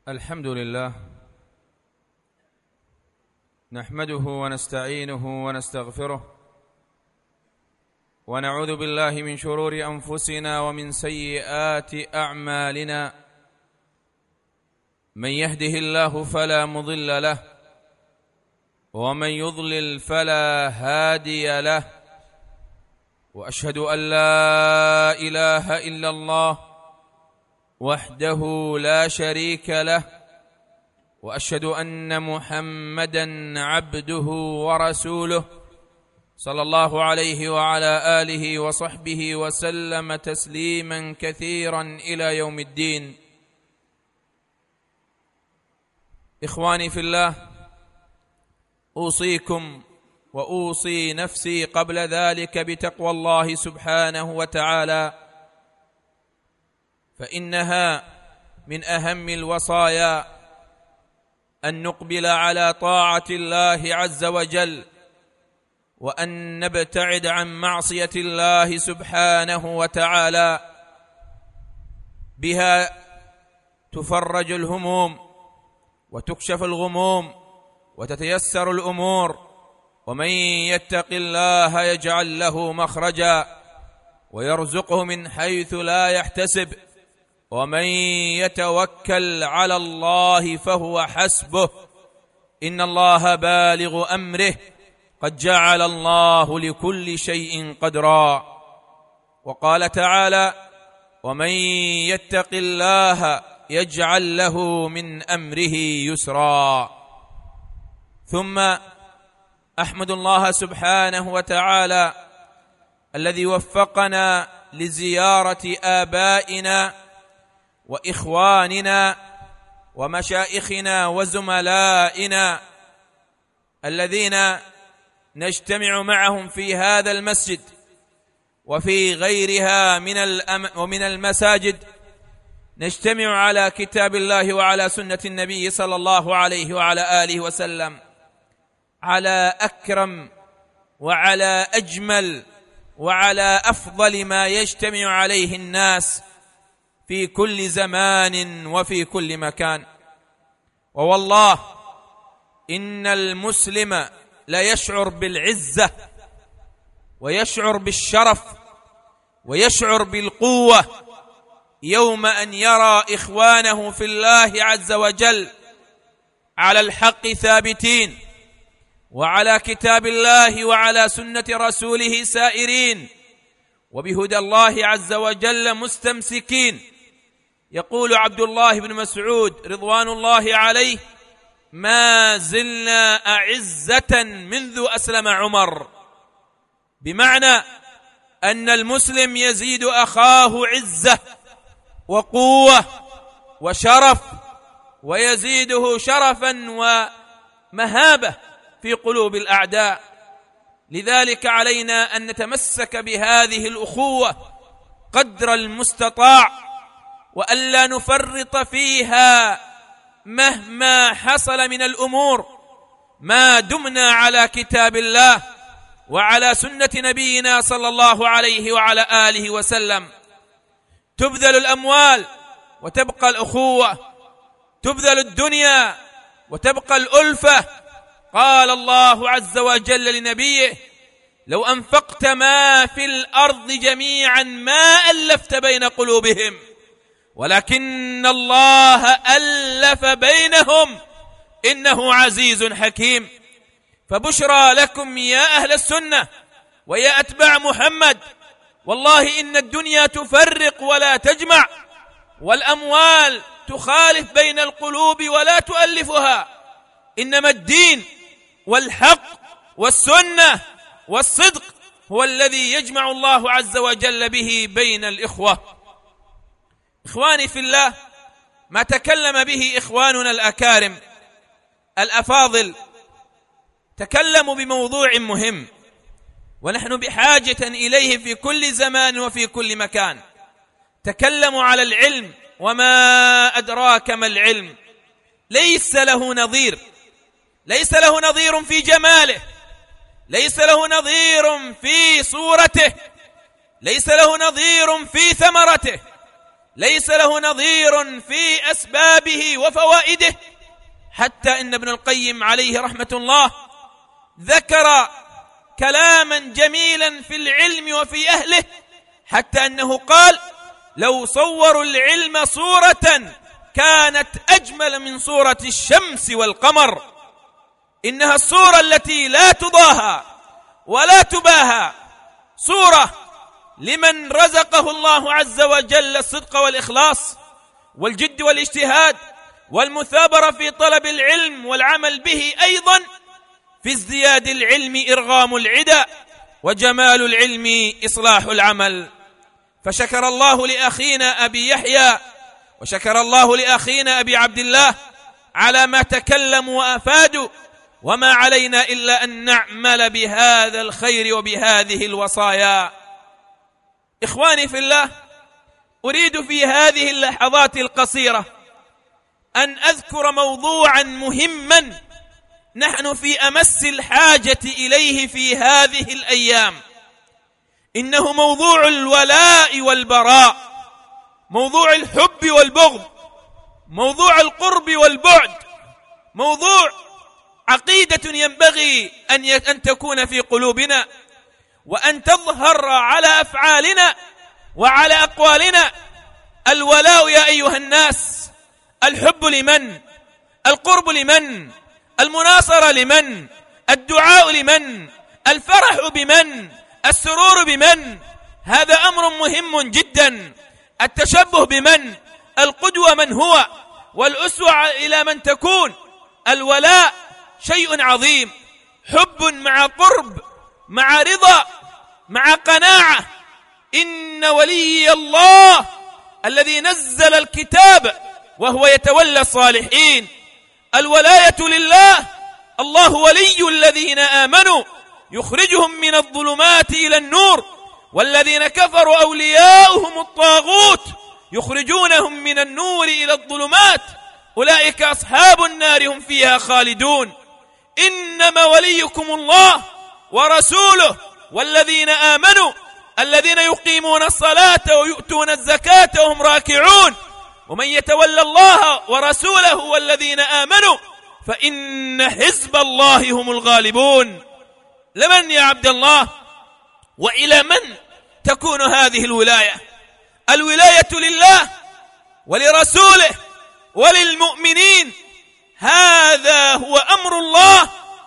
الحمد لله نحمده ونستعينه ونستغفره ونعوذ بالله من شرور أنفسنا ومن سيئات أعمالنا. من يهده الله فلا مضل له ومن يضلل فلا هادي له، وأشهد أن لا إله إلا الله وحده لا شريك له، وأشهد أن محمدًا عبده ورسوله صلى الله عليه وعلى آله وصحبه وسلم تسليمًا كثيرًا إلى يوم الدين. إخواني في الله، أوصيكم وأوصي نفسي قبل ذلك بتقوى الله سبحانه وتعالى، فإنها من أهم الوصايا أن نقبل على طاعة الله عز وجل، وأن نبتعد عن معصية الله سبحانه وتعالى. بها تفرج الهموم وتكشف الغموم وتتيسر الأمور، ومن يتق الله يجعل له مخرجا ويرزقه من حيث لا يحتسب، ومن يتوكل على الله فهو حسبه، إن الله بالغ أمره قد جعل الله لكل شيء قدرا. وقال تعالى: ومن يتق الله يجعل له من أمره يسرا. ثم أحمد الله سبحانه وتعالى الذي وفقنا لزيارة آبائنا وإخواننا ومشائخنا وزملائنا الذين نجتمع معهم في هذا المسجد وفي غيرها ومن المساجد، نجتمع على كتاب الله وعلى سنة النبي صلى الله عليه وعلى آله وسلم، على أكرم وعلى أجمل وعلى أفضل ما يجتمع عليه الناس في كل زمان وفي كل مكان. ووالله إن المسلم لا يشعر بالعزة ويشعر بالشرف ويشعر بالقوة يوم أن يرى إخوانه في الله عز وجل على الحق ثابتين، وعلى كتاب الله وعلى سنة رسوله سائرين، وبهدى الله عز وجل مستمسكين. يقول عبد الله بن مسعود رضوان الله عليه: ما زلنا أعزة منذ أسلم عمر، بمعنى أن المسلم يزيد أخاه عزة وقوة وشرف، ويزيده شرفا ومهابة في قلوب الأعداء. لذلك علينا أن نتمسك بهذه الأخوة قدر المستطاع، وألا نفرط فيها مهما حصل من الأمور، ما دمنا على كتاب الله وعلى سنة نبينا صلى الله عليه وعلى آله وسلم. تبذل الأموال وتبقى الأخوة، تبذل الدنيا وتبقى الألفة. قال الله عز وجل لنبيه: لو أنفقت ما في الأرض جميعا ما ألفت بين قلوبهم ولكن الله ألف بينهم إنه عزيز حكيم. فبشرى لكم يا أهل السنة ويا أتباع محمد، والله إن الدنيا تفرق ولا تجمع، والأموال تخالف بين القلوب ولا تؤلفها، إنما الدين والحق والسنة والصدق هو الذي يجمع الله عز وجل به بين الإخوة. إخواني في الله، ما تكلم به إخواننا الأكارم الأفاضل تكلموا بموضوع مهم، ونحن بحاجة إليه في كل زمان وفي كل مكان. تكلموا على العلم، وما أدراك ما العلم. ليس له نظير، ليس له نظير في جماله، ليس له نظير في صورته، ليس له نظير في ثمرته، ليس له نظير في أسبابه وفوائده، حتى إن ابن القيم عليه رحمة الله ذكر كلاما جميلا في العلم وفي أهله، حتى أنه قال: لو صوروا العلم صورة كانت أجمل من صورة الشمس والقمر. إنها الصورة التي لا تضاهى ولا تباهى، صورة لمن رزقه الله عز وجل الصدق والإخلاص والجد والاجتهاد والمثابرة في طلب العلم والعمل به، أيضا في ازدياد العلم إرغام العدا، وجمال العلم إصلاح العمل. فشكر الله لأخينا أبي يحيى وشكر الله لأخينا أبي عبد الله على ما تكلموا وأفادوا، وما علينا إلا أن نعمل بهذا الخير وبهذه الوصايا. إخواني في الله، أريد في هذه اللحظات القصيرة أن أذكر موضوعا مهما نحن في أمس الحاجة إليه في هذه الأيام. إنه موضوع الولاء والبراء، موضوع الحب والبغض، موضوع القرب والبعد، موضوع عقيدة ينبغي أن تكون في قلوبنا وأن تظهر على أفعالنا وعلى أقوالنا. الولاء يا أيها الناس، الحب لمن؟ القرب لمن؟ المناصرة لمن؟ الدعاء لمن؟ الفرح بمن؟ السرور بمن؟ هذا أمر مهم جدا. التشبه بمن؟ القدوة من هو؟ والأسوة إلى من تكون؟ الولاء شيء عظيم، حب مع قرب مع رضا مع قناعة. إن ولي الله الذي نزل الكتاب وهو يتولى الصالحين. الولاية لله، الله ولي الذين آمنوا يخرجهم من الظلمات إلى النور، والذين كفروا أولياؤهم الطاغوت يخرجونهم من النور إلى الظلمات، أولئك أصحاب النار هم فيها خالدون. إنما وليكم الله ورسوله والذين آمنوا الذين يقيمون الصلاة ويؤتون الزكاة وهم راكعون. ومن يتولى الله ورسوله والذين آمنوا فإن حزب الله هم الغالبون. لمن يا عبد الله وإلى من تكون هذه الولاية؟ الولاية لله ولرسوله وللمؤمنين. هذا هو أمر الله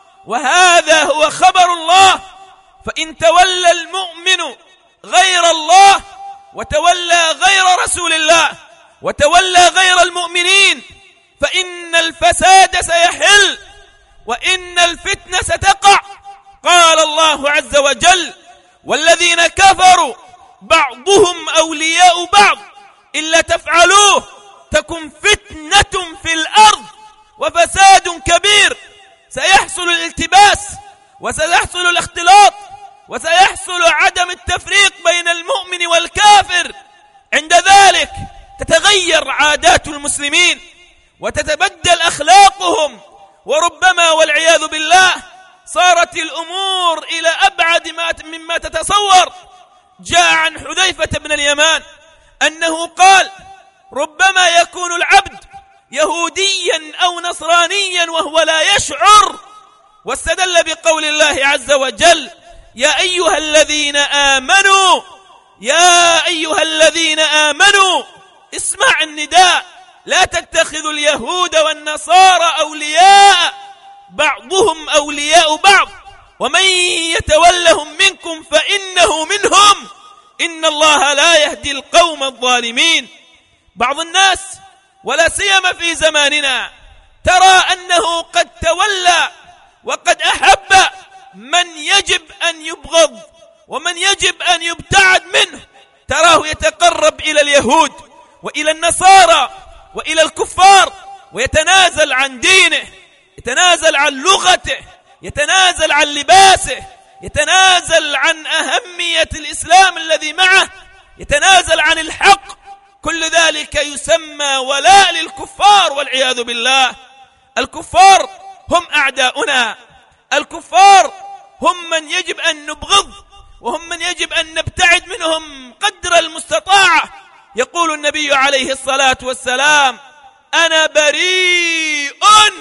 وهذا هو خبر الله. فإن تولى المؤمن غير الله وتولى غير رسول الله وتولى غير المؤمنين فإن الفساد سيحل وإن الفتنة ستقع. قال الله عز وجل: والذين كفروا بعضهم أولياء بعض إلا تفعلوه تكن فتنة في الأرض وفساد كبير. سيحصل الالتباس وسيحصل الاختلاط وسيحصل عدم التفريق بين المؤمن والكافر. عند ذلك تتغير عادات المسلمين وتتبدل أخلاقهم، وربما والعياذ بالله صارت الأمور إلى أبعد مما تتصور. جاء عن حذيفة بن اليمان أنه قال: ربما يكون العبد يهوديا أو نصرانيا وهو لا يشعر. واستدل بقول الله عز وجل: يا أيها الذين آمنوا، يا أيها الذين آمنوا. اسمع النداء: لا تتخذوا اليهود والنصارى أولياء بعضهم أولياء بعض ومن يتولهم منكم فإنه منهم إن الله لا يهدي القوم الظالمين. بعض الناس ولا سيما في زماننا ترى أنه قد تولى وقد أحب من يجب أن يبغض ومن يجب أن يبتعد منه. تراه يتقرب إلى اليهود وإلى النصارى وإلى الكفار ويتنازل عن دينه، يتنازل عن لغته، يتنازل عن لباسه، يتنازل عن أهمية الإسلام الذي معه، يتنازل عن الحق. كل ذلك يسمى ولاء للكفار والعياذ بالله. الكفار هم أعداؤنا، الكفار هم من يجب أن نبغض وهم من يجب أن نبتعد منهم قدر المستطاع. يقول النبي عليه الصلاة والسلام: أنا بريء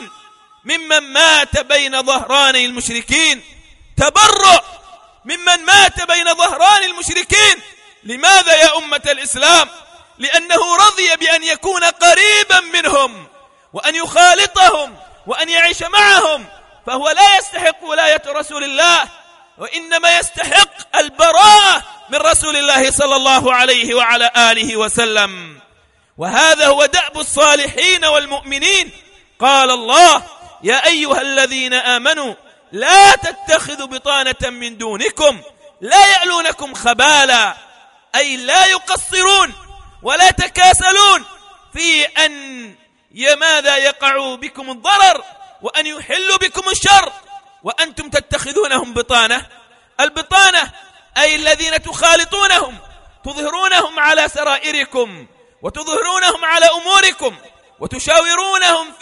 ممن مات بين ظهراني المشركين. تبرؤ ممن مات بين ظهران المشركين. لماذا يا أمة الإسلام؟ لأنه رضي بأن يكون قريبا منهم وأن يخالطهم وأن يعيش معهم، فهو لا يستحق ولاية رسول الله، وإنما يستحق البراءة من رسول الله صلى الله عليه وعلى آله وسلم. وهذا هو دأب الصالحين والمؤمنين. قال الله: يا أيها الذين آمنوا لا تتخذوا بطانة من دونكم لا يألونكم خبالا، أي لا يقصرون ولا تكاسلون في أن ماذا يقعوا بكم الضرر وأن يحلوا بكم الشر وأنتم تتخذونهم بطانة. البطانة أي الذين تخالطونهم، تظهرونهم على سرائركم وتظهرونهم على أموركم وتشاورونهم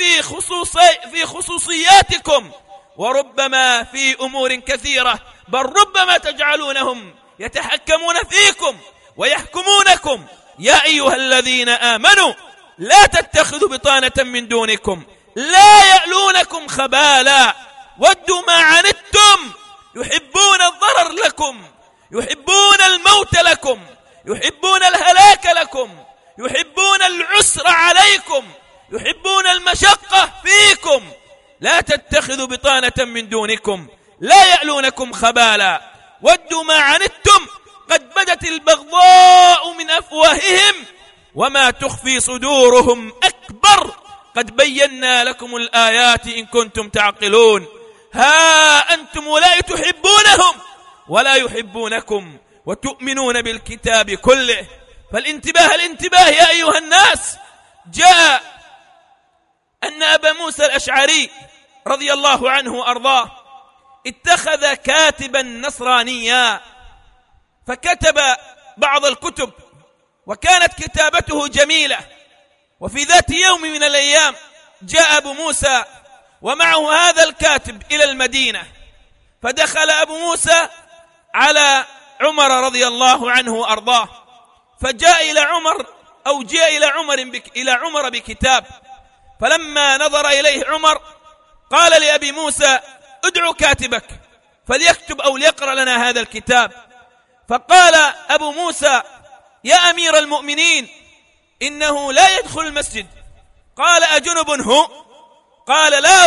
في خصوصياتكم، وربما في أمور كثيرة، بل ربما تجعلونهم يتحكمون فيكم ويحكمونكم. يا أيها الذين آمنوا لا تتخذوا بطانة من دونكم لا يألونكم خبالا ودوا ما عنتم، يحبون الضرر لكم، يحبون الموت لكم، يحبون الهلاك لكم، يحبون العسر عليكم، يحبون المشقة فيكم. لا تتخذوا بطانة من دونكم لا يألونكم خبالا ودوا ما عنتم قد بدت البغضاء من أفواههم وما تخفي صدورهم أكبر قد بينا لكم الآيات إن كنتم تعقلون. ها أنتم أولئك تحبونهم ولا يحبونكم وتؤمنون بالكتاب كله. فالانتباه الانتباه يا أيها الناس. جاء أن أبا موسى الأشعري رضي الله عنه وأرضاه اتخذ كاتبا نصرانيا فكتب بعض الكتب، وكانت كتابته جميلة. وفي ذات يوم من الأيام جاء أبو موسى ومعه هذا الكاتب إلى المدينة، فدخل أبو موسى على عمر رضي الله عنه وأرضاه، فجاء إلى عمر أو جاء إلى عمر بكتاب، فلما نظر إليه عمر قال لأبي موسى: ادعو كاتبك فليكتب أو ليقرأ لنا هذا الكتاب. فقال أبو موسى: يا أمير المؤمنين إنه لا يدخل المسجد. قال: أجنب هو؟ قال: لا،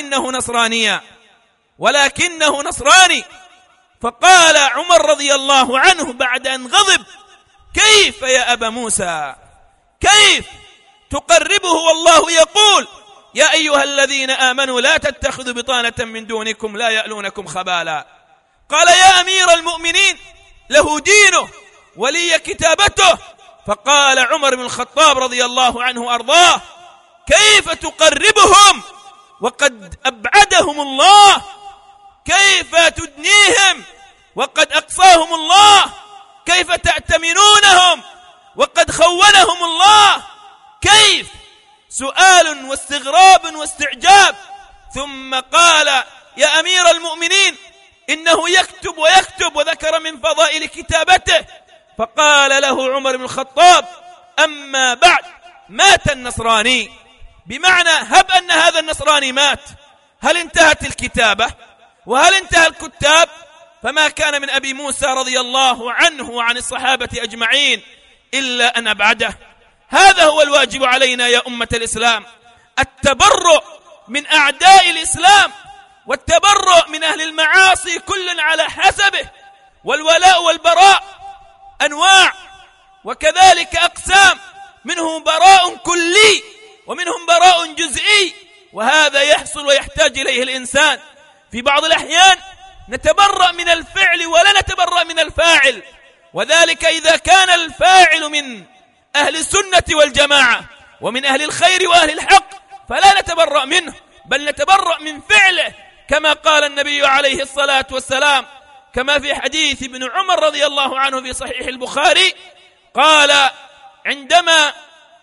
ولكنه نصراني. فقال عمر رضي الله عنه بعد أن غضب: كيف يا أبا موسى، كيف تقربه والله يقول: يا أيها الذين آمنوا لا تتخذوا بطانة من دونكم لا يألونكم خبالا. قال: يا أمير المؤمنين له دينه ولي كتابته. فقال عمر بن الخطاب رضي الله عنه وأرضاه: كيف تقربهم وقد أبعدهم الله؟ كيف تدنيهم وقد أقصاهم الله؟ كيف تأتمنونهم وقد خونهم الله؟ كيف؟ سؤال واستغراب واستعجاب. ثم قال: يا أمير المؤمنين إنه يكتب ويكتب، وذكر من فضائل كتابته. فقال له عمر بن الخطاب: أما بعد، مات النصراني، بمعنى هب أن هذا النصراني مات، هل انتهت الكتابة وهل انتهى الكتاب؟ فما كان من أبي موسى رضي الله عنه وعن الصحابة أجمعين إلا أن أبعده. هذا هو الواجب علينا يا أمة الإسلام، التبرؤ من أعداء الإسلام والتبرؤ من أهل المعاصي كل على حسبه. والولاء والبراء أنواع وكذلك أقسام، منهم براء كلي ومنهم براء جزئي، وهذا يحصل ويحتاج إليه الإنسان. في بعض الأحيان نتبرأ من الفعل ولا نتبرأ من الفاعل، وذلك إذا كان الفاعل من أهل السنة والجماعة ومن أهل الخير وأهل الحق فلا نتبرأ منه، بل نتبرأ من فعله، كما قال النبي عليه الصلاة والسلام كما في حديث ابن عمر رضي الله عنه في صحيح البخاري، قال عندما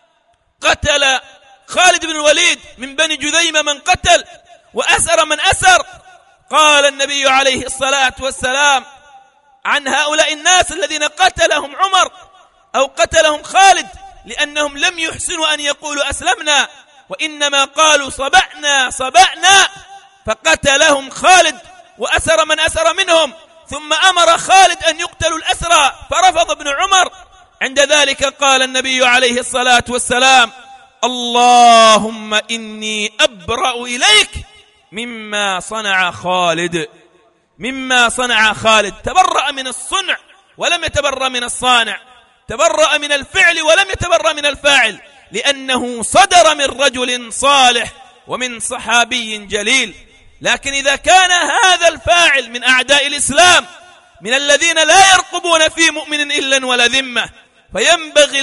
قتل خالد بن الوليد من بني جذيمة من قتل وأسر من أسر، قال النبي عليه الصلاة والسلام عن هؤلاء الناس الذين قتلهم عمر: أو قتلهم خالد لأنهم لم يحسنوا أن يقولوا أسلمنا، وإنما قالوا صبأنا، فقتلهم خالد وأسر من أسر منهم، ثم أمر خالد أن يقتلوا الأسرى فرفض ابن عمر. عند ذلك قال النبي عليه الصلاة والسلام: اللهم إني أبرأ إليك مما صنع خالد. تبرأ من الصنع ولم يتبرأ من الصانع، تبرأ من الفعل ولم يتبرأ من الفاعل، لأنه صدر من رجل صالح ومن صحابي جليل. لكن إذا كان هذا الفاعل من أعداء الإسلام، من الذين لا يرقبون في مؤمن إلا ولا ذمة، فينبغي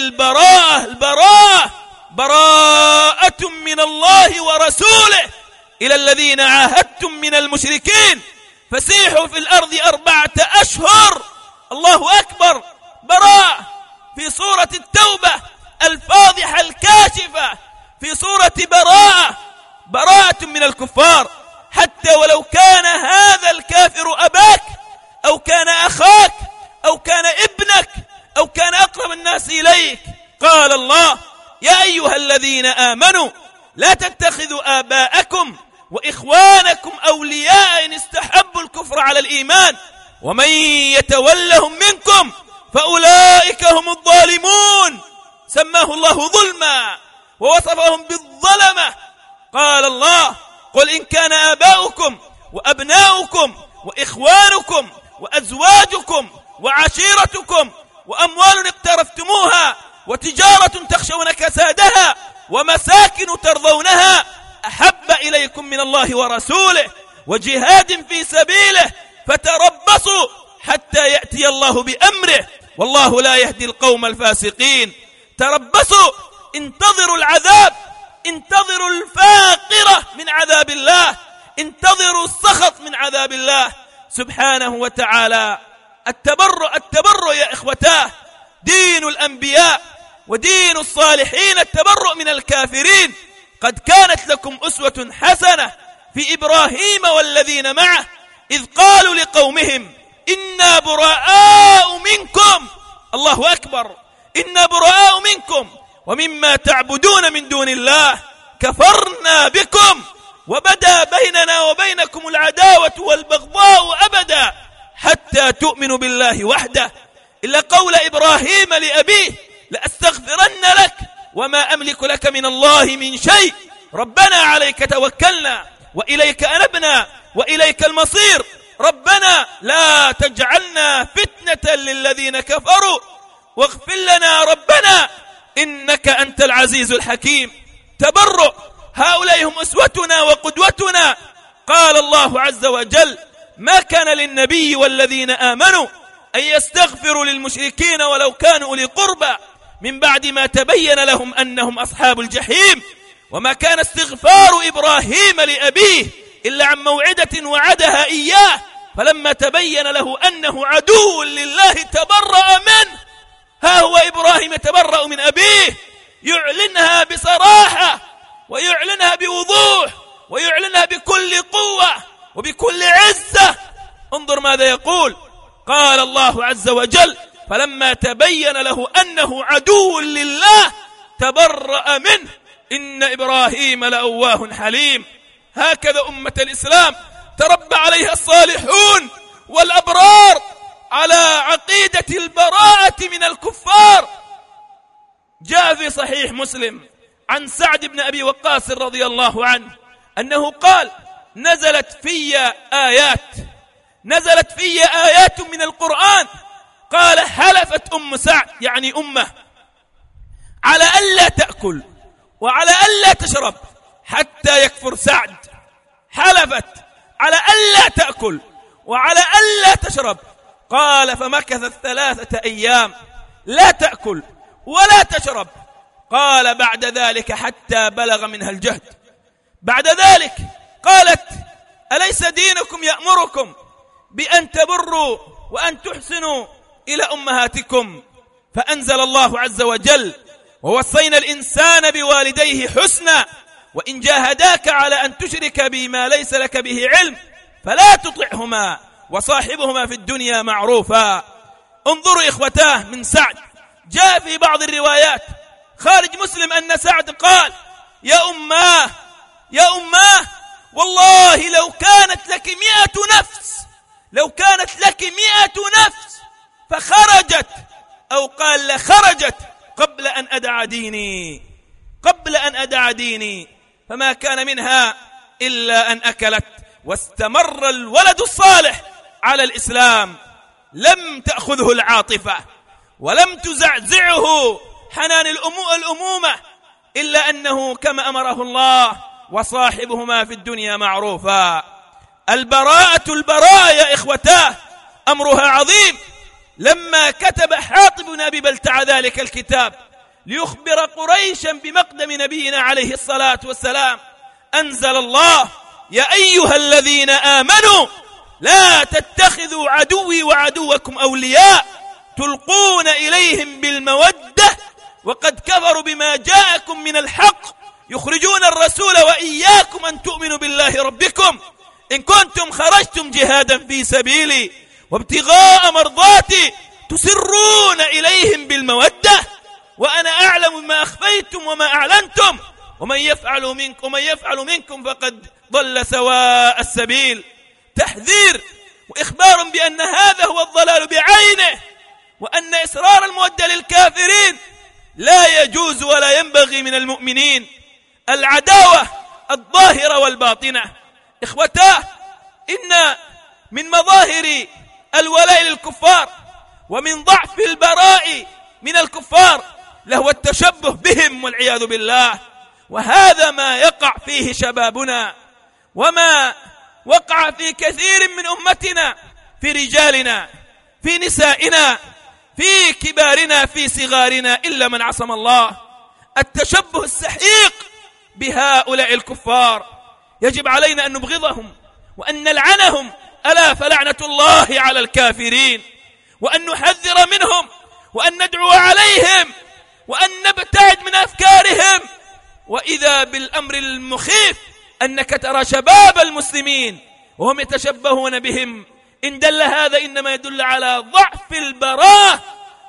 براءة من الله ورسوله إلى الذين عاهدتم من المشركين فسيحوا في الأرض 4 أشهر. الله أكبر. براء في سورة التوبة الفاضحة الكاشفة، في سورة براءة من الكفار، حتى ولو كان هذا الكافر أباك أو كان أخاك أو كان ابنك أو كان أقرب الناس إليك. قال الله: يا أيها الذين آمنوا لا تتخذوا آباءكم وإخوانكم أولياء إن استحبوا الكفر على الإيمان ومن يتولهم منكم فأولئك هم الظالمون. سماه الله ظلما ووصفهم بالظلمة. قال الله: قل إن كان آباؤكم وأبناؤكم وإخوانكم وأزواجكم وعشيرتكم وأموال اقترفتموها وتجارة تخشون كسادها ومساكن ترضونها أحب إليكم من الله ورسوله وجهاد في سبيله فتربصوا حتى يأتي الله بأمره والله لا يهدي القوم الفاسقين. تربصوا، انتظروا العذاب، انتظروا الفاقرة من عذاب الله، انتظروا السخط من عذاب الله سبحانه وتعالى. التبرؤ يا إخوتاه دين الأنبياء ودين الصالحين، التبرؤ من الكافرين. قد كانت لكم أسوة حسنة في إبراهيم والذين معه إذ قالوا لقومهم إنا براء منكم، الله أكبر، إنا براء منكم ومما تعبدون من دون الله كفرنا بكم وبدا بيننا وبينكم العداوة والبغضاء أبدا حتى تؤمنوا بالله وحده إلا قول إبراهيم لأبيه لأستغفرن لك وما أملك لك من الله من شيء ربنا عليك توكلنا وإليك أنبنا وإليك المصير ربنا لا تجعلنا فتنة للذين كفروا واغفر لنا ربنا إنك أنت العزيز الحكيم. تبرؤ، هؤلاء هم أسوتنا وقدوتنا. قال الله عز وجل: ما كان للنبي والذين آمنوا أن يستغفروا للمشركين ولو كانوا أولي قربى من بعد ما تبين لهم أنهم أصحاب الجحيم وما كان استغفار إبراهيم لأبيه إلا عن موعدة وعدها إياه فلما تبين له أنه عدو لله تبرأ منه. ها هو إبراهيم يتبرأ من أبيه، يعلنها بصراحة ويعلنها بوضوح ويعلنها بكل قوة وبكل عزة. انظر ماذا يقول. قال الله عز وجل: فلما تبين له أنه عدو لله تبرأ منه إن إبراهيم لأواه حليم. هكذا أمة الإسلام تربى عليها الصالحون والأبرار على عقيدة البراءة من الكفار. جاء في صحيح مسلم عن سعد بن أبي وقاص رضي الله عنه أنه قال: نزلت في آيات من القرآن. قال: حلفت أم سعد يعني أمه على ألا تأكل وعلى ألا تشرب حتى يكفر سعد. حلفت على ألا تأكل وعلى ألا تشرب. قال: فمكثت 3 أيام لا تأكل ولا تشرب. قال: بعد ذلك حتى بلغ منها الجهد. بعد ذلك قالت: أليس دينكم يأمركم بأن تبروا وأن تحسنوا إلى أمهاتكم؟ فأنزل الله عز وجل: ووصينا الإنسان بوالديه حسنا وإن جاهداك على أن تشرك بي ما ليس لك به علم فلا تطعهما وصاحبهما في الدنيا معروفا. انظروا إخوتاه من سعد جاء في بعض الروايات خارج مسلم أن سعد قال: يا أماه يا أماه، والله لو كانت لك 100 نفس، لو كانت لك 100 نفس فخرجت، أو قال لخرجت قبل أن أدع ديني، قبل أن أدع ديني، فما كان منها إلا أن أكلت. واستمر الولد الصالح على الإسلام، لم تأخذه العاطفة ولم تزعزعه حنان الأمومة، إلا أنه كما أمره الله: وصاحبهما في الدنيا معروفا. البراءة يا إخوتاه أمرها عظيم. لما كتب حاطب بن أبي بلتع ذلك الكتاب ليخبر قريشا بمقدم نبينا عليه الصلاة والسلام، أنزل الله: يا أيها الذين آمنوا لا تتخذوا عدوي وعدوكم أولياء تلقون إليهم بالمودة وقد كفروا بما جاءكم من الحق يخرجون الرسول وإياكم أن تؤمنوا بالله ربكم إن كنتم خرجتم جهادا في سبيلي وابتغاء مرضاتي تسرون إليهم بالمودة وأنا أعلم ما أخفيتم وما أعلنتم ومن يفعل منكم فقد ضل سواء السبيل. تحذير وإخبار بأن هذا هو الضلال بعينه، وأن إسرار المودة للكافرين لا يجوز ولا ينبغي من المؤمنين. العداوة الظاهرة والباطنة. إخوتاه، إن من مظاهر الولاء للكفار ومن ضعف البراء من الكفار لهو التشبه بهم والعياذ بالله، وهذا ما يقع فيه شبابنا وما وقع في كثير من أمتنا، في رجالنا، في نسائنا، في كبارنا، في صغارنا، إلا من عصم الله. التشبه السحيق بهؤلاء الكفار يجب علينا أن نبغضهم وأن نلعنهم، ألا فلعنة الله على الكافرين، وأن نحذر منهم وأن ندعو عليهم وأن نبتعد من أفكارهم. وإذا بالأمر المخيف أنك ترى شباب المسلمين وهم يتشبهون بهم، إن دل هذا إنما يدل على ضعف البراء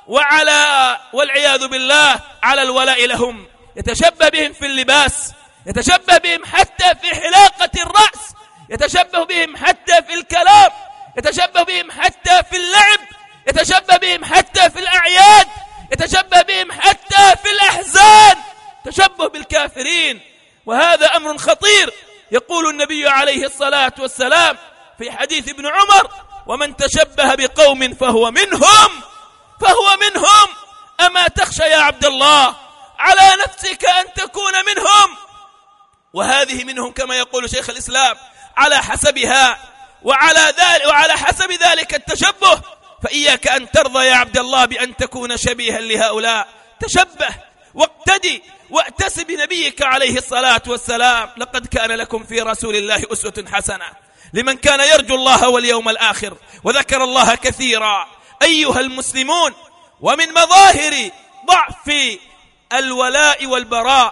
والعياذ بالله على الولاء لهم. يتشبه بهم في اللباس، يتشبه بهم حتى في حلاقة الرأس، يتشبه بهم حتى في الكلام، يتشبه بهم حتى في اللعب، يتشبه بهم حتى في الأعياد، يتشبه بهم حتى في الأحزان، تشبه بالكافرين، وهذا أمر خطير. يقول النبي عليه الصلاة والسلام في حديث ابن عمر: ومن تشبه بقوم فهو منهم، فهو منهم. أما تخشى يا عبد الله على نفسك أن تكون منهم؟ وهذه منهم كما يقول شيخ الإسلام على حسبها وعلى حسب ذلك التشبه. فإياك أن ترضى يا عبد الله بأن تكون شبيها لهؤلاء. تشبه واقتدي وأتس بنبيك عليه الصلاة والسلام: لقد كان لكم في رسول الله أسوة حسنة لمن كان يرجو الله واليوم الآخر وذكر الله كثيرا. أيها المسلمون، ومن مظاهر ضعف الولاء والبراء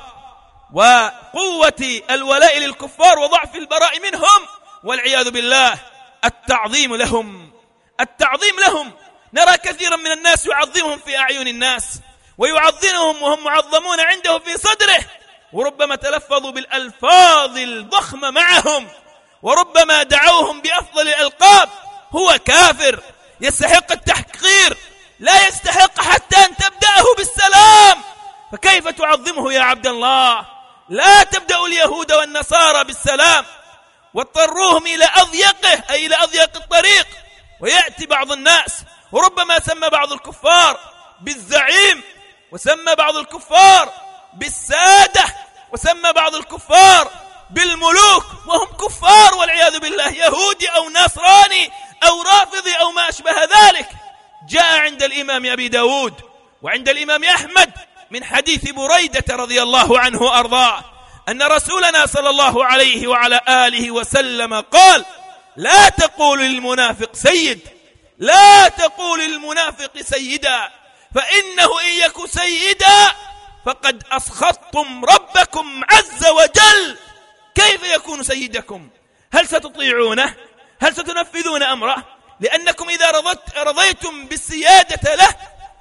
وقوة الولاء للكفار وضعف البراء منهم والعياذ بالله التعظيم لهم. التعظيم لهم. نرى كثيرا من الناس يعظمهم في أعين الناس ويعظمهم وهم معظمون عنده في صدره، وربما تلفظوا بالألفاظ الضخمة معهم، وربما دعوهم بأفضل الألقاب. هو كافر يستحق التحقير، لا يستحق حتى أن تبدأه بالسلام، فكيف تعظمه يا عبد الله؟ لا تبدأ اليهود والنصارى بالسلام واضطروهم إلى أضيقه، أي إلى أضيق الطريق. ويأتي بعض الناس وربما سمى بعض الكفار بالزعيم، وسمى بعض الكفار بالسادة، وسمى بعض الكفار بالملوك، وهم كفار والعياذ بالله، يهودي أو نصراني أو رافضي أو ما أشبه ذلك. جاء عند الإمام أبي داود وعند الإمام أحمد من حديث بريدة رضي الله عنه وأرضاه أن رسولنا صلى الله عليه وعلى آله وسلم قال: لا تقول للمنافق سيد، لا تقول للمنافق سيدا، فإنه إن يك سيدا فقد أسخطتم ربكم عز وجل. كيف يكون سيدكم؟ هل ستطيعونه؟ هل ستنفذون أمره؟ لأنكم إذا رضيتم بالسيادة له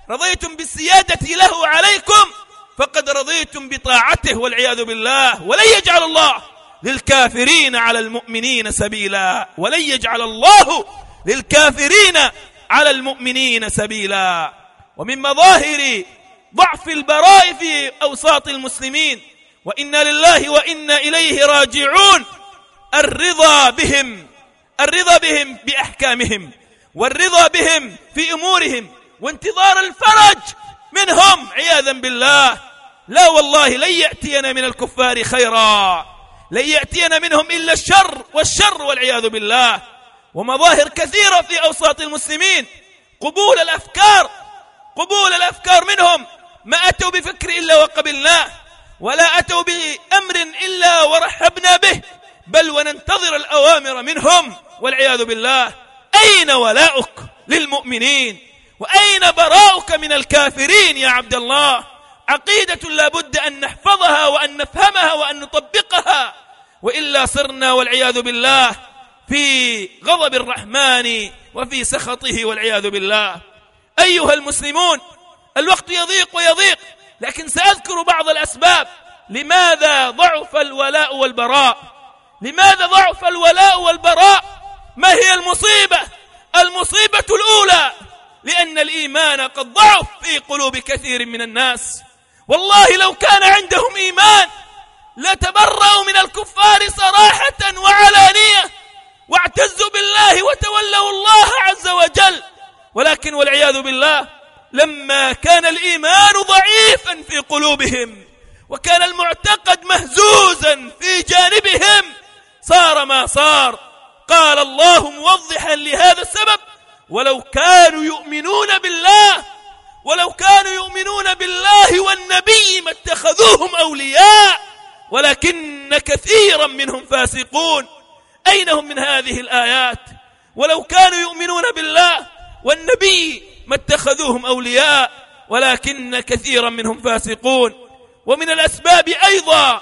رضيتم بالسيادة له عليكم فقد رضيتم بطاعته والعياذ بالله. ولن يجعل الله للكافرين على المؤمنين سبيلا، ولن يجعل الله للكافرين على المؤمنين سبيلا. ومن مظاهر ضعف البراء في أوساط المسلمين وإنا لله وإنا إليه راجعون الرضا بهم بأحكامهم، والرضا بهم في أمورهم، وانتظار الفرج منهم عياذا بالله. لا والله لن يأتينا من الكفار خيرا، لن يأتينا منهم إلا الشر والعياذ بالله. ومظاهر كثيرة في أوساط المسلمين قبول الأفكار منهم، ما أتوا بفكر إلا وقبلناه، ولا أتوا بأمر إلا ورحبنا به، بل وننتظر الأوامر منهم والعياذ بالله. أين ولاؤك للمؤمنين؟ وأين براؤك من الكافرين يا عبد الله؟ عقيدة لا بد أن نحفظها وأن نفهمها وأن نطبقها، وإلا صرنا والعياذ بالله في غضب الرحمن وفي سخطه والعياذ بالله. أيها المسلمون، الوقت يضيق ويضيق، لكن سأذكر بعض الأسباب لماذا ضعف الولاء والبراء. لماذا ضعف الولاء والبراء؟ ما هي المصيبة الأولى؟ لأن الإيمان قد ضعف في قلوب كثير من الناس. والله لو كان عندهم إيمان لتبرأوا من الكفار صراحة وعلانية، واعتزوا بالله وتولوا الله عز وجل. ولكن والعياذ بالله لما كان الإيمان ضعيفا في قلوبهم وكان المعتقد مهزوزا في جانبهم صار ما صار. قال الله موضحا لهذا السبب: ولو كانوا يؤمنون بالله والنبي ما اتخذوهم أولياء ولكن كثيرا منهم فاسقون. أين هم من هذه الآيات؟ ولو كانوا يؤمنون بالله والنبي ما اتخذوهم أولياء ولكن كثيرا منهم فاسقون. ومن الأسباب أيضا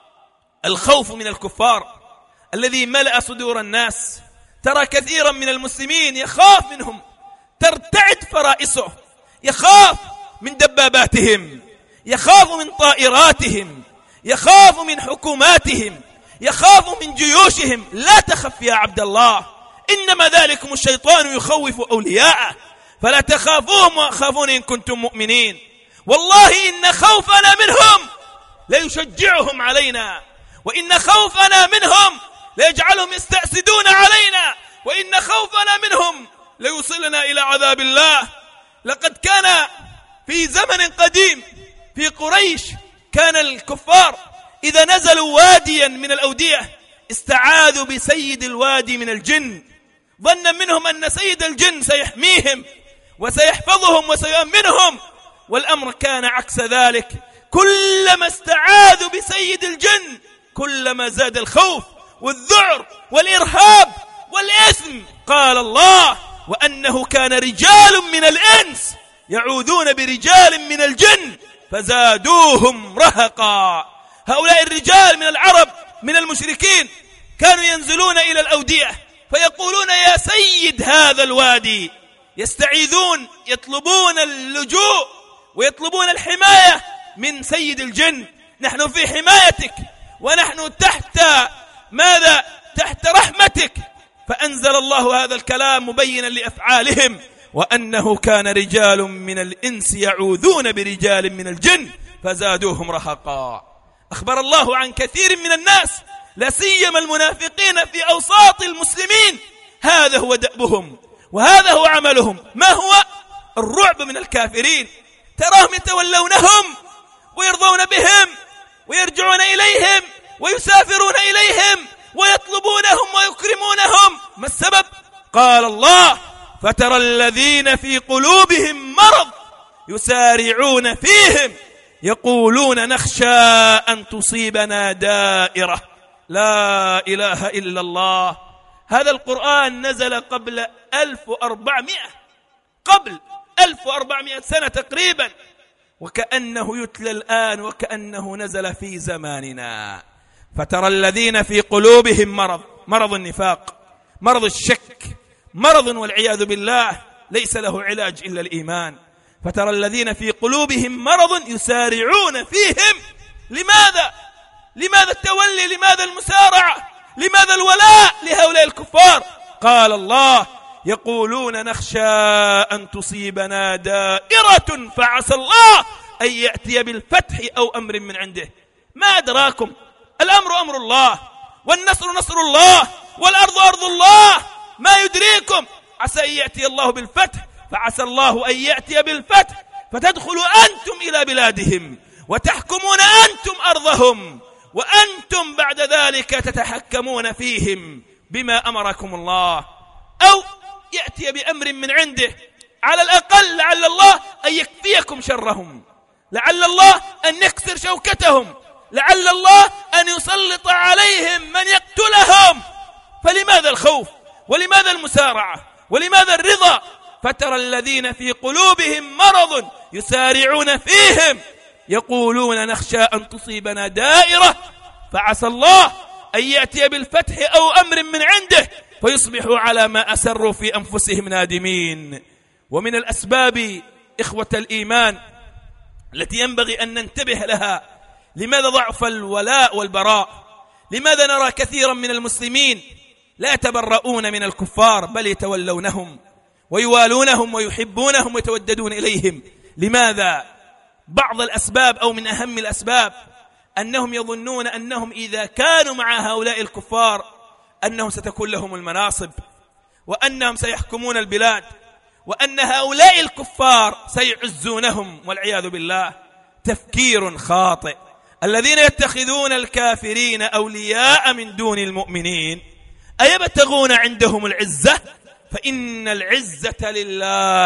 الخوف من الكفار الذي ملأ صدور الناس. ترى كثيرا من المسلمين يخاف منهم، ترتعد فرائسه، يخاف من دباباتهم، يخاف من طائراتهم، يخاف من حكوماتهم، يخاف من جيوشهم. لا تخف يا عبد الله، إنما ذلكم الشيطان يخوف أولياءه، فلا تخافوهم وأخافون إن كنتم مؤمنين. والله إن خوفنا منهم ليشجعهم علينا، وإن خوفنا منهم ليجعلهم يستأسدون علينا، وإن خوفنا منهم ليوصلنا إلى عذاب الله. لقد كان في زمن قديم في قريش كان الكفار إذا نزلوا واديا من الأودية استعاذوا بسيد الوادي من الجن، ظنا منهم أن سيد الجن سيحميهم وسيحفظهم وسيؤمنهم، والأمر كان عكس ذلك. كلما استعاذوا بسيد الجن كلما زاد الخوف والذعر والإرهاب والإثم. قال الله: وأنه كان رجال من الإنس يعوذون برجال من الجن فزادوهم رهقا. هؤلاء الرجال من العرب من المشركين كانوا ينزلون إلى الأودية فيقولون: يا سيد هذا الوادي، يستعيذون، يطلبون اللجوء ويطلبون الحماية من سيد الجن. نحن في حمايتك ونحن تحت ماذا؟ تحت رحمتك. فأنزل الله هذا الكلام مبينا لأفعالهم: وأنه كان رجال من الإنس يعوذون برجال من الجن فزادوهم رهقا. أخبر الله عن كثير من الناس لا سيما المنافقين في أوساط المسلمين، هذا هو دأبهم وهذا هو عملهم. ما هو؟ الرعب من الكافرين. تراهم يتولونهم ويرضون بهم ويرجعون إليهم ويسافرون إليهم ويطلبونهم ويكرمونهم. ما السبب؟ قال الله: فترى الذين في قلوبهم مرض يسارعون فيهم يقولون نخشى أن تصيبنا دائرة. لا إله إلا الله. هذا القرآن نزل قبل 1400 سنة تقريبا، وكأنه يتلى الآن وكأنه نزل في زماننا. فترى الذين في قلوبهم مرض النفاق، مرض الشك، مرض والعياذ بالله ليس له علاج إلا الإيمان. فترى الذين في قلوبهم مرض يسارعون فيهم. لماذا التولي؟ لماذا المسارعة؟ لماذا الولاء لهؤلاء الكفار؟ قال الله: يقولون نخشى أن تصيبنا دائرة فعسى الله أن يأتي بالفتح أو أمر من عنده. ما أدراكم؟ الأمر أمر الله، والنصر نصر الله، والأرض أرض الله. ما يدريكم؟ عسى أن يأتي الله بالفتح، فعسى الله أن يأتي بالفتح فتدخلوا أنتم إلى بلادهم وتحكمون أنتم أرضهم، وأنتم بعد ذلك تتحكمون فيهم بما أمركم الله، أو يأتي بأمر من عنده. على الأقل لعل الله أن يكفيكم شرهم، لعل الله أن يكسر شوكتهم، لعل الله أن يسلط عليهم من يقتلهم. فلماذا الخوف؟ ولماذا المسارعة؟ ولماذا الرضا؟ فترى الذين في قلوبهم مرض يسارعون فيهم يقولون نخشى أن تصيبنا دائرة فعسى الله أن يأتي بالفتح أو أمر من عنده فيصبحوا على ما أسروا في أنفسهم نادمين. ومن الأسباب إخوة الإيمان التي ينبغي أن ننتبه لها، لماذا ضعف الولاء والبراء؟ لماذا نرى كثيرا من المسلمين لا يتبرؤون من الكفار بل يتولونهم ويوالونهم ويحبونهم ويتوددون إليهم؟ لماذا؟ بعض الأسباب أو من أهم الأسباب أنهم يظنون أنهم إذا كانوا مع هؤلاء الكفار أنهم ستكون لهم المناصب، وأنهم سيحكمون البلاد، وأن هؤلاء الكفار سيعزونهم، والعياذ بالله. تفكير خاطئ. الذين يتخذون الكافرين أولياء من دون المؤمنين أيبتغون عندهم العزة؟ فإن العزة لله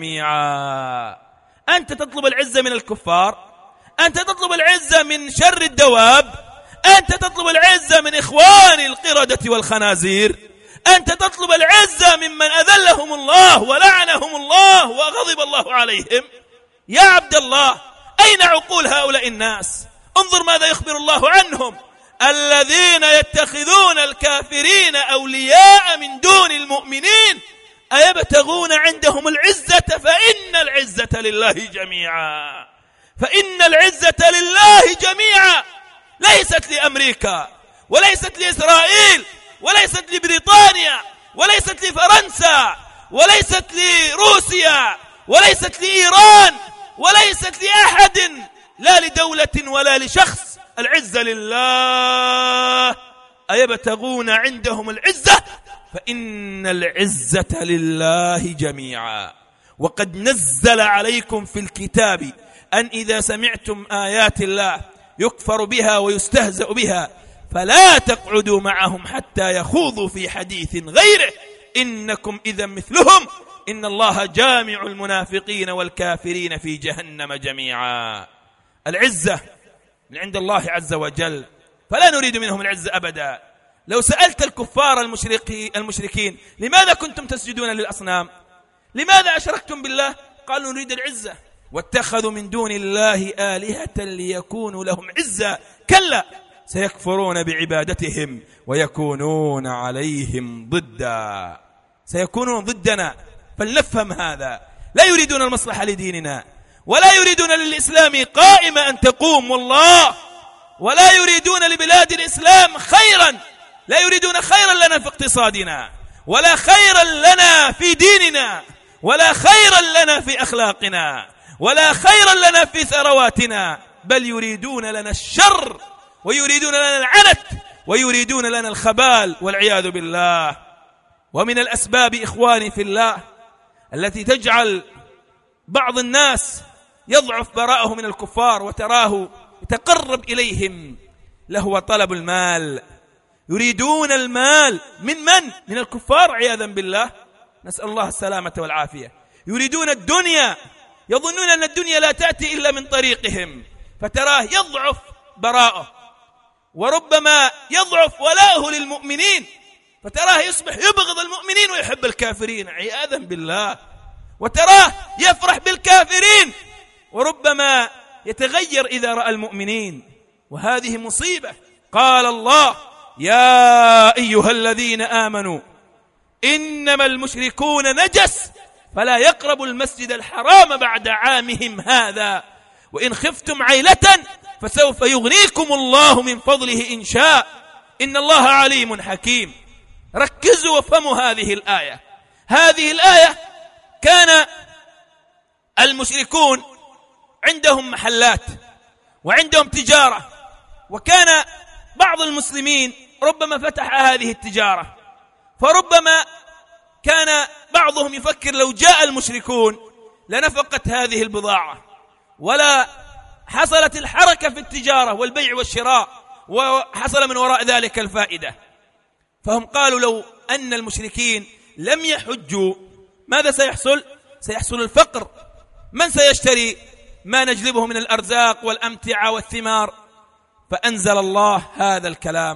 جميعا. أنت تطلب العزة من الكفار، أنت تطلب العزة من شر الدواب، أنت تطلب العزة من إخوان القردة والخنازير، أنت تطلب العزة ممن أذلهم الله ولعنهم الله وغضب الله عليهم. يا عبد الله، أين عقول هؤلاء الناس؟ انظر ماذا يخبر الله عنهم: الذين يتخذون الكافرين أولياء من دون المؤمنين أيبتغون عندهم العزة؟ فإن العزة لله جميعا. فإن العزة لله جميعا، ليست لأمريكا، وليست لإسرائيل، وليست لبريطانيا، وليست لفرنسا، وليست لروسيا، وليست لإيران، وليست لأحد، لا لدولة ولا لشخص. العزة لله. أيبتغون عندهم العزة؟ فإن العزة لله جميعا. وقد نزل عليكم في الكتاب أن إذا سمعتم آيات الله يكفر بها ويستهزأ بها فلا تقعدوا معهم حتى يخوضوا في حديث غيره إنكم إذا مثلهم إن الله جامع المنافقين والكافرين في جهنم جميعا. العزة من عند الله عز وجل، فلا نريد منهم العزة أبدا. لو سألت الكفار المشركين لماذا كنتم تسجدون للأصنام؟ لماذا أشركتم بالله؟ قالوا نريد العزة. واتخذوا من دون الله آلهة ليكونوا لهم عزة. كلا، سيكفرون بعبادتهم ويكونون عليهم ضدا. سيكونون ضدنا، فلنفهم هذا. لا يريدون المصلحة لديننا، ولا يريدون للإسلام قائمة أن تقوم، والله، ولا يريدون لبلاد الإسلام خيرا. لا يريدون خيرا لنا في اقتصادنا، ولا خيرا لنا في ديننا، ولا خيرا لنا في أخلاقنا، ولا خيرا لنا في ثرواتنا، بل يريدون لنا الشر، ويريدون لنا العنت، ويريدون لنا الخبال، والعياذ بالله. ومن الأسباب إخواني في الله التي تجعل بعض الناس يضعف براءه من الكفار وتراه يتقرب إليهم لهو طلب المال. يريدون المال من الكفار عياذا بالله، نسأل الله السلامة والعافية. يريدون الدنيا، يظنون أن الدنيا لا تأتي إلا من طريقهم، فتراه يضعف براءه، وربما يضعف ولاؤه للمؤمنين، فتراه يصبح يبغض المؤمنين ويحب الكافرين عياذا بالله، وتراه يفرح بالكافرين وربما يتغير إذا رأى المؤمنين، وهذه مصيبة. قال الله: يا أيها الذين آمنوا إنما المشركون نجس فلا يقربوا المسجد الحرام بعد عامهم هذا، وإن خفتم عيلة فسوف يغنيكم الله من فضله إن شاء، إن الله عليم حكيم. ركزوا وافهموا هذه الآية. هذه الآية كان المشركون عندهم محلات وعندهم تجارة، وكان بعض المسلمين ربما فتح هذه التجارة، فربما كان بعضهم يفكر لو جاء المشركون لنفقت هذه البضاعة ولا حصلت الحركة في التجارة والبيع والشراء وحصل من وراء ذلك الفائدة. فهم قالوا لو أن المشركين لم يحجوا ماذا سيحصل؟ سيحصل الفقر. من سيشتري ما نجلبه من الأرزاق والأمتعة والثمار؟ فأنزل الله هذا الكلام،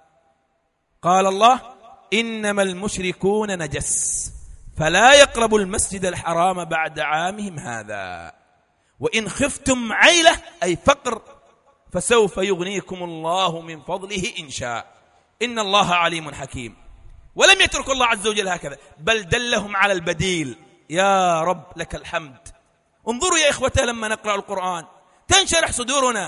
قال الله: إنما المشركون نجس فلا يقربوا المسجد الحرام بعد عامهم هذا، وإن خفتم عيلة أي فقر فسوف يغنيكم الله من فضله إن شاء، إن الله عليم حكيم. ولم يترك الله عز وجل هكذا، بل دلهم على البديل. يا رب لك الحمد. انظروا يا إخوة لما نقرأ القرآن تنشرح صدورنا،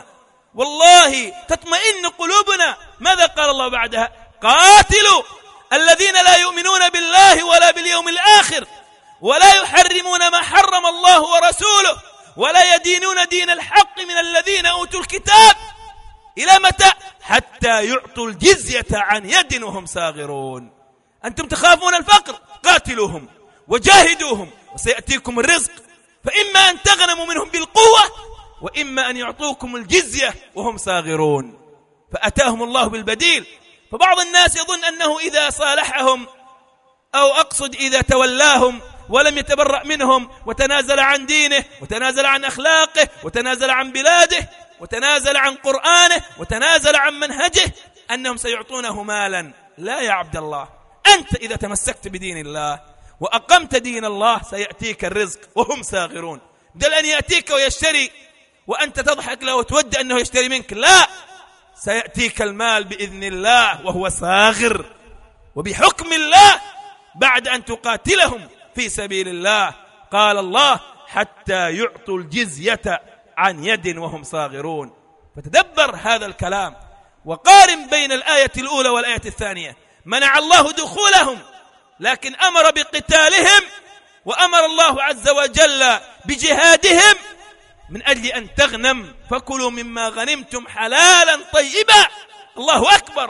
والله تطمئن قلوبنا. ماذا قال الله بعدها؟ قاتلوا الذين لا يؤمنون بالله ولا باليوم الآخر ولا يحرمون ما حرم الله ورسوله ولا يدينون دين الحق من الذين أوتوا الكتاب. إلى متى؟ حتى يعطوا الجزية عن يد وهم صاغرون. أنتم تخافون الفقر، قاتلوهم وجاهدوهم وسيأتيكم الرزق، فإما أن تغنموا منهم بالقوة وإما أن يعطوكم الجزية وهم صاغرون. فأتاهم الله بالبديل. فبعض الناس يظن أنه إذا صالحهم أو أقصد إذا تولاهم ولم يتبرأ منهم وتنازل عن دينه وتنازل عن أخلاقه وتنازل عن بلاده وتنازل عن قرآنه وتنازل عن منهجه أنهم سيعطونه مالا. لا يا عبد الله، أنت إذا تمسكت بدين الله وأقمت دين الله سيأتيك الرزق وهم صاغرون. بدل أن يأتيك ويشتري وأنت تضحك له وتود أنه يشتري منك، لا، سيأتيك المال بإذن الله وهو صاغر وبحكم الله بعد أن تقاتلهم في سبيل الله. قال الله: حتى يعطوا الجزية عن يد وهم صاغرون. فتدبر هذا الكلام وقارن بين الآية الأولى والآية الثانية. منع الله دخولهم لكن أمر بقتالهم، وأمر الله عز وجل بجهادهم من أجل أن تغنم. فكلوا مما غنمتم حلالا طيبا. الله أكبر.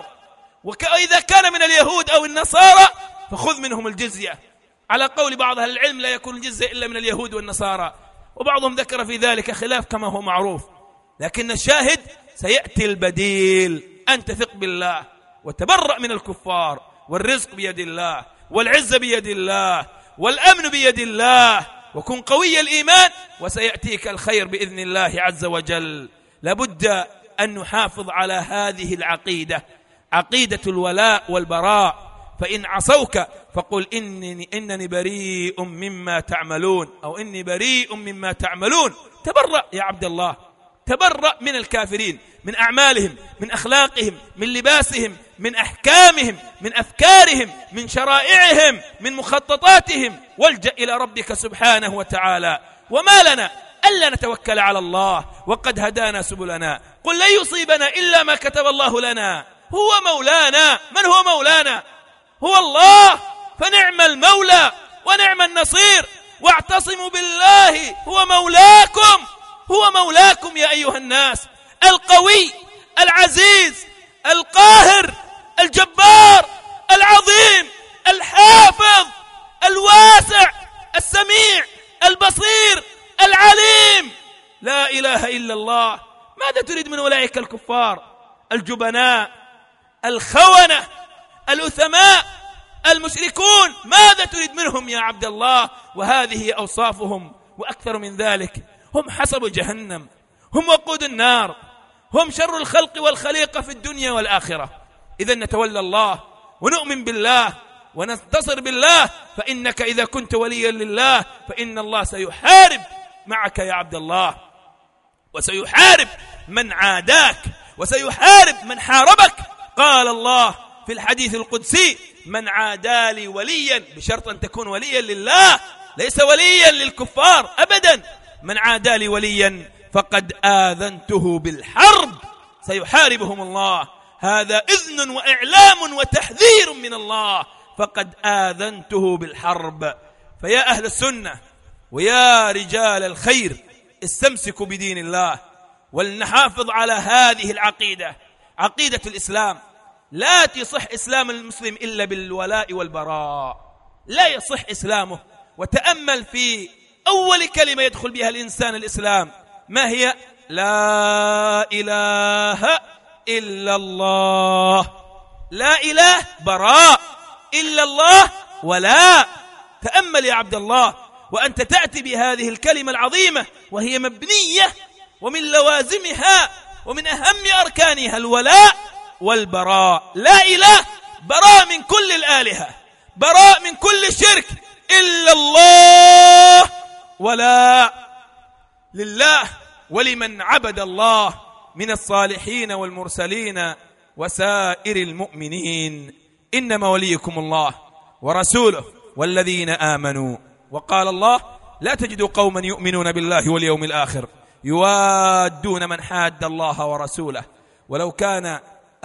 وإذا كان من اليهود أو النصارى فخذ منهم الجزية. على قول بعض أهل العلم لا يكون الجزية إلا من اليهود والنصارى، وبعضهم ذكر في ذلك خلاف كما هو معروف، لكن الشاهد سيأتي البديل. أنت ثق بالله وتبرأ من الكفار، والرزق بيد الله والعزة بيد الله والأمن بيد الله، وكن قوي الإيمان وسيأتيك الخير بإذن الله عز وجل. لابد أن نحافظ على هذه العقيدة، عقيدة الولاء والبراء. فإن عصوك فقل إنني بريء مما تعملون، أو إني بريء مما تعملون. تبرأ يا عبد الله، تبرأ من الكافرين، من أعمالهم، من أخلاقهم، من لباسهم، من أحكامهم، من أفكارهم، من شرائعهم، من مخططاتهم، والجأ إلى ربك سبحانه وتعالى. وما لنا ألا نتوكل على الله وقد هدانا سبلنا. قل لن يصيبنا إلا ما كتب الله لنا، هو مولانا. من هو مولانا؟ هو الله، فنعم المولى ونعم النصير. واعتصموا بالله هو مولاكم، هو مولاكم يا أيها الناس، القوي العزيز القاهر الجبار العظيم الحافظ الواسع السميع البصير العليم. لا إله إلا الله. ماذا تريد من أولئك الكفار الجبناء الخونة الأثماء المشركون؟ ماذا تريد منهم يا عبد الله؟ وهذه أوصافهم وأكثر من ذلك. هم حسب جهنم، هم وقود النار، هم شر الخلق والخليقة في الدنيا والآخرة. إذا نتولى الله ونؤمن بالله وننتصر بالله، فإنك إذا كنت وليا لله فإن الله سيحارب معك يا عبد الله، وسيحارب من عاداك، وسيحارب من حاربك. قال الله في الحديث القدسي: من عادى لي وليا، بشرط أن تكون وليا لله، ليس وليا للكفار أبدا. من عادى لي وليا فقد آذنته بالحرب، سيحاربهم الله. هذا إذن وإعلام وتحذير من الله، فقد آذنته بالحرب. فيا أهل السنة ويا رجال الخير، استمسكوا بدين الله ولنحافظ على هذه العقيدة، عقيدة الإسلام. لا يصح إسلام المسلم إلا بالولاء والبراء، لا يصح إسلامه. وتأمل في أول كلمة يدخل بها الإنسان الإسلام، ما هي؟ لا إله إلا الله. لا إله براء، إلا الله ولا. تأمل يا عبد الله، وأنت تأتي بهذه الكلمة العظيمة وهي مبنية ومن لوازمها ومن أهم أركانها الولاء والبراء. لا إله براء من كل الآلهة، براء من كل شرك، إلا الله ولا لله ولمن عبد الله من الصالحين والمرسلين وسائر المؤمنين. إنما وليكم الله ورسوله والذين آمنوا. وقال الله: لا تجد قوما يؤمنون بالله واليوم الآخر يوادون من حاد الله ورسوله ولو كانوا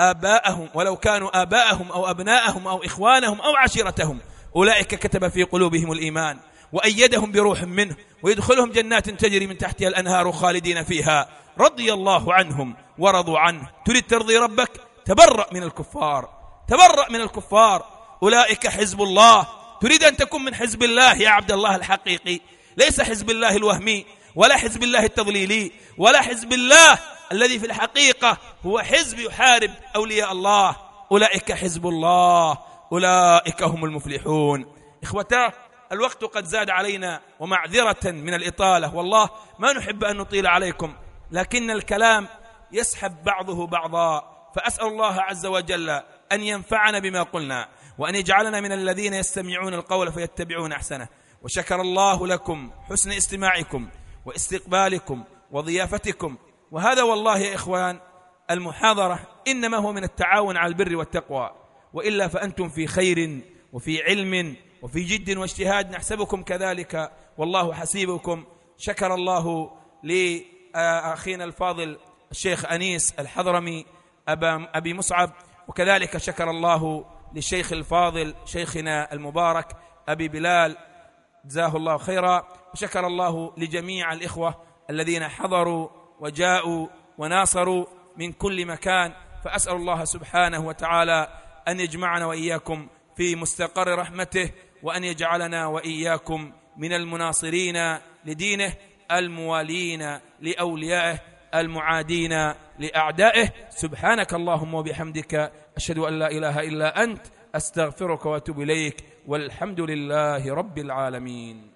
آباءهم أو أبناءهم أو إخوانهم أو عشيرتهم أولئك كتب في قلوبهم الإيمان وأيدهم بروح منه ويدخلهم جنات تجري من تحتها الأنهار خالدين فيها رضي الله عنهم ورضوا عنه. تريد ترضي ربك؟ تبرأ من الكفار، تبرأ من الكفار. أولئك حزب الله. تريد أن تكون من حزب الله يا عبد الله الحقيقي، ليس حزب الله الوهمي ولا حزب الله التضليلي ولا حزب الله الذي في الحقيقة هو حزب يحارب أولياء الله. أولئك حزب الله، أولئك هم المفلحون. إخوتاه، الوقت قد زاد علينا ومعذرة من الإطالة، والله ما نحب أن نطيل عليكم، لكن الكلام يسحب بعضه بعضا. فأسأل الله عز وجل أن ينفعنا بما قلنا وأن يجعلنا من الذين يستمعون القول فيتبعون أحسنه. وشكر الله لكم حسن استماعكم واستقبالكم وضيافتكم. وهذا والله يا إخوان المحاضرة إنما هو من التعاون على البر والتقوى، وإلا فأنتم في خير وفي علم وفي جد واجتهاد، نحسبكم كذلك والله حسيبكم. شكر الله لأخينا الفاضل الشيخ أنيس الحضرمي أبي مصعب، وكذلك شكر الله للشيخ الفاضل شيخنا المبارك أبي بلال جزاه الله خيرا، وشكر الله لجميع الإخوة الذين حضروا وجاءوا وناصروا من كل مكان. فأسأل الله سبحانه وتعالى أن يجمعنا وإياكم في مستقر رحمته، وأن يجعلنا وإياكم من المناصرين لدينه الموالين لأوليائه المعادين لأعدائه. سبحانك اللهم وبحمدك، أشهد أن لا إله إلا أنت، أستغفرك وأتوب إليك، والحمد لله رب العالمين.